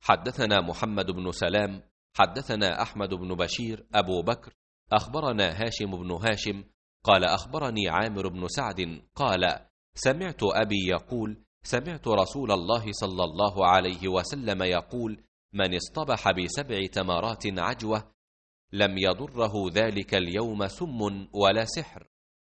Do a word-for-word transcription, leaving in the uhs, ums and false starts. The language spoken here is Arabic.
حدثنا محمد بن سلام حدثنا أحمد بن بشير أبو بكر أخبرنا هاشم بن هاشم قال أخبرني عامر بن سعد قال سمعت أبي يقول سمعت رسول الله صلى الله عليه وسلم يقول من اصطبح بسبع تمرات عجوة لم يضره ذلك اليوم سم ولا سحر.